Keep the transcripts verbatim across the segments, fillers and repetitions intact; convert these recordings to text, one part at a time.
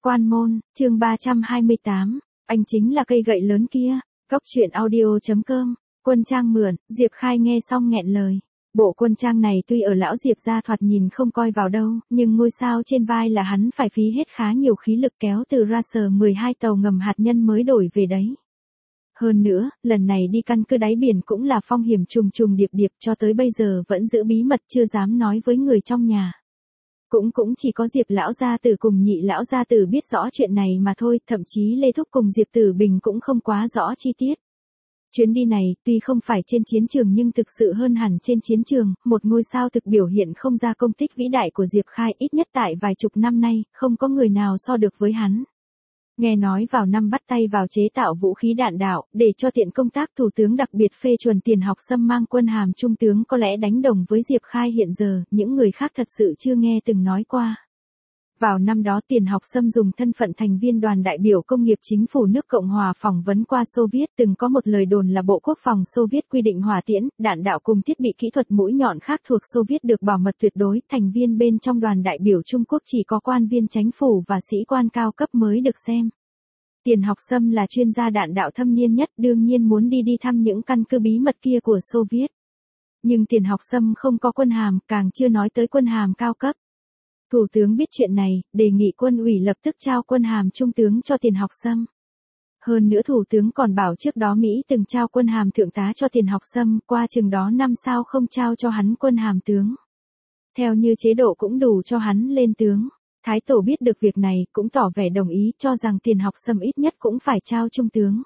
Quan môn, chương ba trăm hai mươi tám, anh chính là cây gậy lớn kia. Cốc truyện audio chấm com, quân trang mượn, Diệp Khai nghe xong nghẹn lời. Bộ quân trang này tuy ở lão Diệp gia thoạt nhìn không coi vào đâu, nhưng ngôi sao trên vai là hắn phải phí hết khá nhiều khí lực kéo từ Racer mười hai tàu ngầm hạt nhân mới đổi về đấy. Hơn nữa, lần này đi căn cứ đáy biển cũng là phong hiểm trùng trùng điệp điệp, cho tới bây giờ vẫn giữ bí mật chưa dám nói với người trong nhà. Cũng cũng chỉ có Diệp lão gia tử cùng Nhị lão gia tử biết rõ chuyện này mà thôi, thậm chí Lê Thúc cùng Diệp Tử Bình cũng không quá rõ chi tiết. Chuyến đi này, tuy không phải trên chiến trường nhưng thực sự hơn hẳn trên chiến trường, một ngôi sao thực biểu hiện không ra công tích vĩ đại của Diệp Khai ít nhất tại vài chục năm nay, không có người nào so được với hắn. Nghe nói vào năm bắt tay vào chế tạo vũ khí đạn đạo, để cho tiện công tác thủ tướng đặc biệt phê chuẩn Tiền Học Sâm mang quân hàm trung tướng có lẽ đánh đồng với Diệp Khai hiện giờ, những người khác thật sự chưa nghe từng nói qua. Vào năm đó Tiền Học Sâm dùng thân phận thành viên đoàn đại biểu công nghiệp chính phủ nước Cộng hòa phỏng vấn qua Xô Viết, từng có một lời đồn là Bộ Quốc phòng Xô Viết quy định hỏa tiễn, đạn đạo cùng thiết bị kỹ thuật mũi nhọn khác thuộc Xô Viết được bảo mật tuyệt đối, thành viên bên trong đoàn đại biểu Trung Quốc chỉ có quan viên chính phủ và sĩ quan cao cấp mới được xem. Tiền Học Sâm là chuyên gia đạn đạo thâm niên nhất, đương nhiên muốn đi đi thăm những căn cứ bí mật kia của Xô Viết. Nhưng Tiền Học Sâm không có quân hàm, càng chưa nói tới quân hàm cao cấp. Thủ tướng biết chuyện này, đề nghị quân ủy lập tức trao quân hàm trung tướng cho Tiền Học Sâm. Hơn nữa thủ tướng còn bảo trước đó Mỹ từng trao quân hàm thượng tá cho Tiền Học Sâm, qua chừng đó năm sao không trao cho hắn quân hàm tướng. Theo như chế độ cũng đủ cho hắn lên tướng. Thái tổ biết được việc này, cũng tỏ vẻ đồng ý, cho rằng Tiền Học Sâm ít nhất cũng phải trao trung tướng.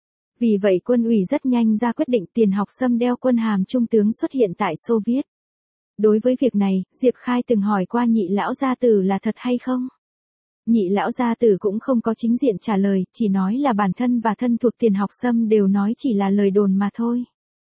Vì vậy quân ủy rất nhanh ra quyết định Tiền Học Sâm đeo quân hàm trung tướng xuất hiện tại Xô Viết. Đối với việc này, Diệp Khai từng hỏi qua Nhị lão gia tử là thật hay không? Nhị lão gia tử cũng không có chính diện trả lời, chỉ nói là bản thân và thân thuộc Tiền Học Sâm đều nói chỉ là lời đồn mà thôi.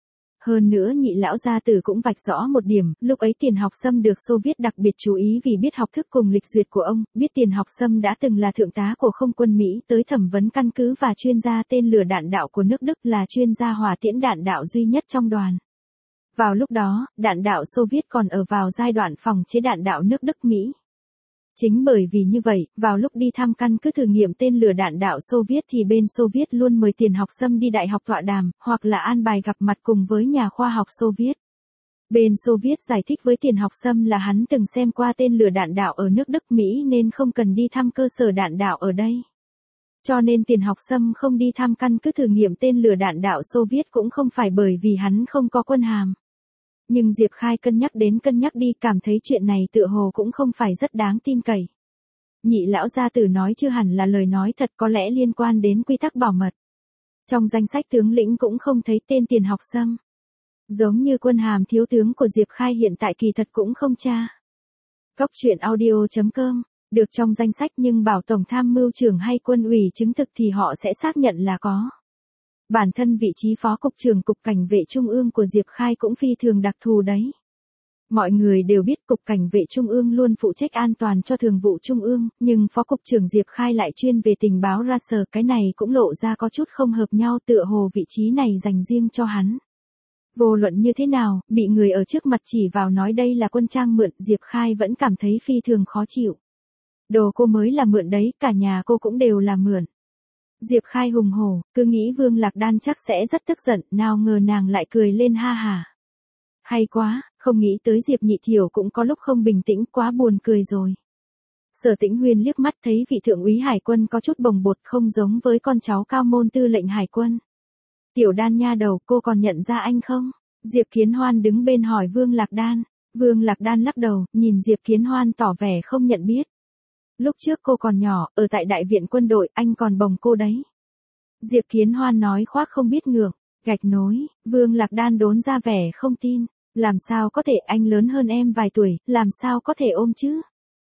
Hơn nữa Nhị lão gia tử cũng vạch rõ một điểm, lúc ấy Tiền Học Sâm được Xô Viết đặc biệt chú ý vì biết học thức cùng lịch duyệt của ông, biết Tiền Học Sâm đã từng là thượng tá của không quân Mỹ tới thẩm vấn căn cứ và chuyên gia tên lửa đạn đạo của nước Đức, là chuyên gia hỏa tiễn đạn đạo duy nhất trong đoàn. Vào lúc đó, đạn đạo Xô Viết còn ở vào giai đoạn phòng chế đạn đạo nước Đức Mỹ. Chính bởi vì như vậy, vào lúc đi thăm căn cứ thử nghiệm tên lửa đạn đạo Xô Viết thì bên Xô Viết luôn mời Tiền Học Sâm đi đại học tọa đàm, hoặc là an bài gặp mặt cùng với nhà khoa học Xô Viết. Bên Xô Viết giải thích với Tiền Học Sâm là hắn từng xem qua tên lửa đạn đạo ở nước Đức Mỹ nên không cần đi thăm cơ sở đạn đạo ở đây. Cho nên Tiền Học Sâm không đi thăm căn cứ thử nghiệm tên lửa đạn đạo Xô Viết cũng không phải bởi vì hắn không có quân hàm. Nhưng Diệp Khai cân nhắc đến cân nhắc đi, cảm thấy chuyện này tựa hồ cũng không phải rất đáng tin cậy. Nhị lão gia tử nói chưa hẳn là lời nói thật, có lẽ liên quan đến quy tắc bảo mật. Trong danh sách tướng lĩnh cũng không thấy tên Tiền Học Sâm. Giống như quân hàm thiếu tướng của Diệp Khai hiện tại kỳ thật cũng không tra. Cốc truyện audio chấm com, được trong danh sách nhưng bảo Tổng tham mưu trưởng hay quân ủy chứng thực thì họ sẽ xác nhận là có. Bản thân vị trí phó cục trưởng Cục Cảnh vệ Trung ương của Diệp Khai cũng phi thường đặc thù đấy. Mọi người đều biết Cục Cảnh vệ Trung ương luôn phụ trách an toàn cho Thường vụ Trung ương, nhưng phó cục trưởng Diệp Khai lại chuyên về tình báo Racer, cái này cũng lộ ra có chút không hợp nhau, tựa hồ vị trí này dành riêng cho hắn. Vô luận như thế nào, bị người ở trước mặt chỉ vào nói đây là quân trang mượn, Diệp Khai vẫn cảm thấy phi thường khó chịu. Đồ cô mới là mượn đấy, cả nhà cô cũng đều là mượn. Diệp Khai hùng hổ, cứ nghĩ Vương Lạc Đan chắc sẽ rất tức giận, nào ngờ nàng lại cười lên ha hà. Hay quá, không nghĩ tới Diệp Nhị Thiểu cũng có lúc không bình tĩnh, quá buồn cười rồi. Sở Tĩnh Huyên liếc mắt thấy vị thượng úy hải quân có chút bồng bột, không giống với con cháu cao môn tư lệnh hải quân. Tiểu Đan nha đầu, cô còn nhận ra anh không? Diệp Kiến Hoan đứng bên hỏi Vương Lạc Đan. Vương Lạc Đan lắc đầu, nhìn Diệp Kiến Hoan tỏ vẻ không nhận biết. Lúc trước cô còn nhỏ, ở tại đại viện quân đội, anh còn bồng cô đấy. Diệp Kiến Hoan nói khoác không biết ngượng, gạch nối, Vương Lạc Đan đốn ra vẻ không tin. Làm sao có thể, anh lớn hơn em vài tuổi, làm sao có thể ôm chứ?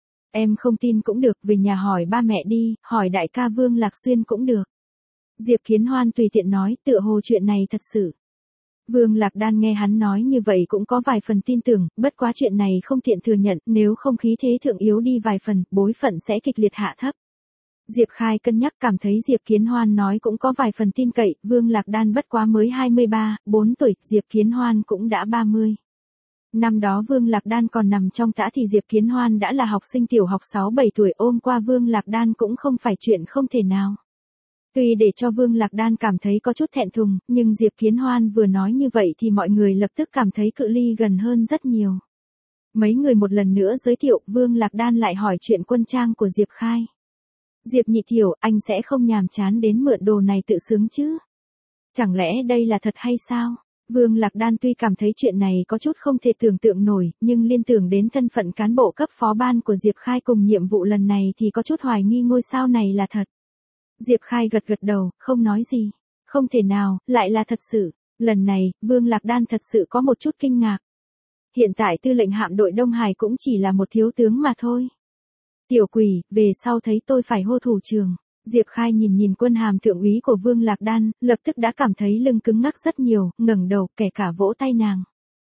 Em không tin cũng được, về nhà hỏi ba mẹ đi, hỏi đại ca Vương Lạc Xuyên cũng được. Diệp Kiến Hoan tùy tiện nói, tựa hồ chuyện này thật sự. Vương Lạc Đan nghe hắn nói như vậy cũng có vài phần tin tưởng, bất quá chuyện này không tiện thừa nhận, nếu không khí thế thượng yếu đi vài phần, bối phận sẽ kịch liệt hạ thấp. Diệp Khai cân nhắc cảm thấy Diệp Kiến Hoan nói cũng có vài phần tin cậy, Vương Lạc Đan bất quá mới hai mươi ba, bốn tuổi, Diệp Kiến Hoan cũng đã ba mươi. Năm đó Vương Lạc Đan còn nằm trong tã thì Diệp Kiến Hoan đã là học sinh tiểu học sáu bảy tuổi, ôm qua Vương Lạc Đan cũng không phải chuyện không thể nào. Tuy để cho Vương Lạc Đan cảm thấy có chút thẹn thùng, nhưng Diệp Kiến Hoan vừa nói như vậy thì mọi người lập tức cảm thấy cự ly gần hơn rất nhiều. Mấy người một lần nữa giới thiệu, Vương Lạc Đan lại hỏi chuyện quân trang của Diệp Khai. Diệp Nhị Thiểu, anh sẽ không nhàm chán đến mượn đồ này tự sướng chứ? Chẳng lẽ đây là thật hay sao? Vương Lạc Đan tuy cảm thấy chuyện này có chút không thể tưởng tượng nổi, nhưng liên tưởng đến thân phận cán bộ cấp phó ban của Diệp Khai cùng nhiệm vụ lần này thì có chút hoài nghi ngôi sao này là thật. Diệp Khai gật gật đầu, không nói gì. Không thể nào, lại là thật sự. Lần này, Vương Lạc Đan thật sự có một chút kinh ngạc. Hiện tại tư lệnh hạm đội Đông Hải cũng chỉ là một thiếu tướng mà thôi. Tiểu quỷ, về sau thấy tôi phải hô thủ trưởng. Diệp Khai nhìn nhìn quân hàm thượng úy của Vương Lạc Đan, lập tức đã cảm thấy lưng cứng ngắc rất nhiều, ngẩng đầu, kể cả vỗ tay nàng.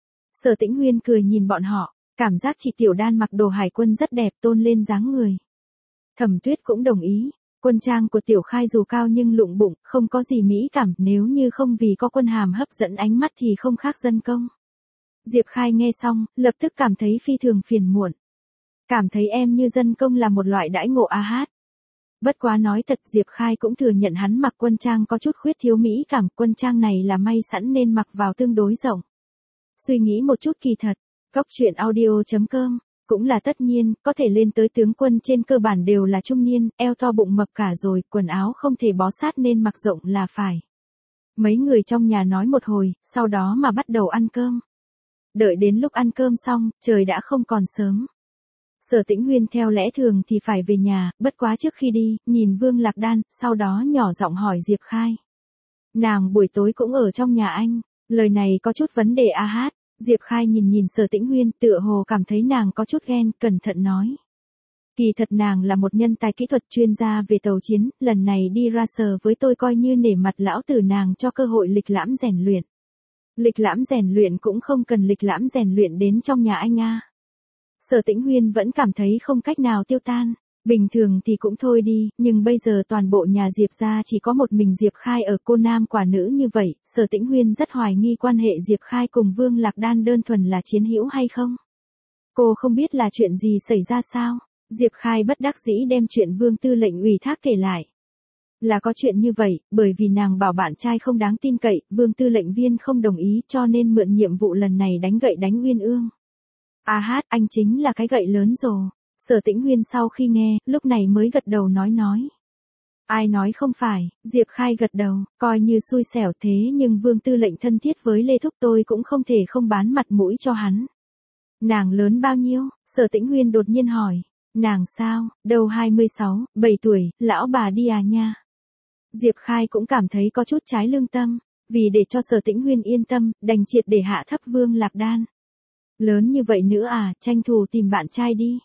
Sở Tĩnh Huyên cười nhìn bọn họ, cảm giác chị Tiểu Đan mặc đồ hải quân rất đẹp, tôn lên dáng người. Thẩm Tuyết cũng đồng ý, quân trang của Tiểu Khai dù cao nhưng lụng bụng, không có gì mỹ cảm, nếu như không vì có quân hàm hấp dẫn ánh mắt thì không khác dân công. Diệp Khai nghe xong, lập tức cảm thấy phi thường phiền muộn. Cảm thấy em như dân công là một loại đãi ngộ a hát. Bất quá nói thật, Diệp Khai cũng thừa nhận hắn mặc quân trang có chút khuyết thiếu mỹ cảm, quân trang này là may sẵn nên mặc vào tương đối rộng. Suy nghĩ một chút kỳ thật, góc truyện audio chấm com, cũng là tất nhiên, có thể lên tới tướng quân trên cơ bản đều là trung niên, eo to bụng mập cả rồi, quần áo không thể bó sát nên mặc rộng là phải. Mấy người trong nhà nói một hồi, sau đó mà bắt đầu ăn cơm. Đợi đến lúc ăn cơm xong, trời đã không còn sớm. Sở Tĩnh Huyên theo lẽ thường thì phải về nhà, bất quá trước khi đi, nhìn Vương Lạc Đan, sau đó nhỏ giọng hỏi Diệp Khai. Nàng buổi tối cũng ở trong nhà anh, lời này có chút vấn đề a hát. Diệp Khai nhìn nhìn Sở Tĩnh Huyên, tựa hồ cảm thấy nàng có chút ghen, cẩn thận nói. Kỳ thật nàng là một nhân tài kỹ thuật chuyên gia về tàu chiến, lần này đi ra sở với tôi coi như nể mặt lão tử nàng cho cơ hội lịch lãm rèn luyện. Lịch lãm rèn luyện cũng không cần lịch lãm rèn luyện đến trong nhà anh a. Sở Tĩnh Huyên vẫn cảm thấy không cách nào tiêu tan, bình thường thì cũng thôi đi, nhưng bây giờ toàn bộ nhà Diệp gia chỉ có một mình Diệp Khai ở, cô nam quả nữ như vậy, Sở Tĩnh Huyên rất hoài nghi quan hệ Diệp Khai cùng Vương Lạc Đan đơn thuần là chiến hữu hay không. Cô không biết là chuyện gì xảy ra sao, Diệp Khai bất đắc dĩ đem chuyện Vương tư lệnh ủy thác kể lại. Là có chuyện như vậy, bởi vì nàng bảo bạn trai không đáng tin cậy, Vương tư lệnh viên không đồng ý cho nên mượn nhiệm vụ lần này đánh gậy đánh Uyên Ương. A hát, anh chính là cái gậy lớn rồi. Sở Tĩnh Huyên sau khi nghe, lúc này mới gật đầu nói nói. Ai nói không phải, Diệp Khai gật đầu, coi như xui xẻo thế nhưng Vương tư lệnh thân thiết với Lê Thúc tôi cũng không thể không bán mặt mũi cho hắn. Nàng lớn bao nhiêu? Sở Tĩnh Huyên đột nhiên hỏi. Nàng sao, đầu hai mươi sáu, bảy tuổi, lão bà đi à nha. Diệp Khai cũng cảm thấy có chút trái lương tâm, vì để cho Sở Tĩnh Huyên yên tâm, đành triệt để hạ thấp Vương Lạc Đan. Lớn như vậy nữa à, tranh thủ tìm bạn trai đi.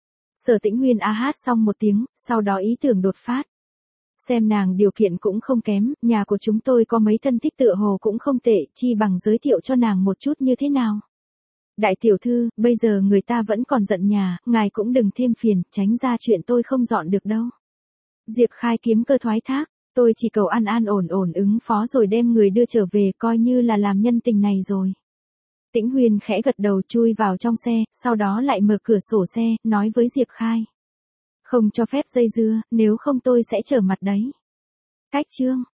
Sở Tĩnh Huyên a hát xong một tiếng, sau đó ý tưởng đột phát. Xem nàng điều kiện cũng không kém, nhà của chúng tôi có mấy thân thích tựa hồ cũng không tệ, chi bằng giới thiệu cho nàng một chút như thế nào. Đại tiểu thư, bây giờ người ta vẫn còn giận nhà, ngài cũng đừng thêm phiền, tránh ra chuyện tôi không dọn được đâu. Diệp Khai kiếm cơ thoái thác, tôi chỉ cầu an an ổn ổn ứng phó rồi đem người đưa trở về coi như là làm nhân tình này rồi. Tĩnh Huyên khẽ gật đầu chui vào trong xe, sau đó lại mở cửa sổ xe, nói với Diệp Khai. Không cho phép dây dưa, nếu không tôi sẽ trở mặt đấy. Cách chương.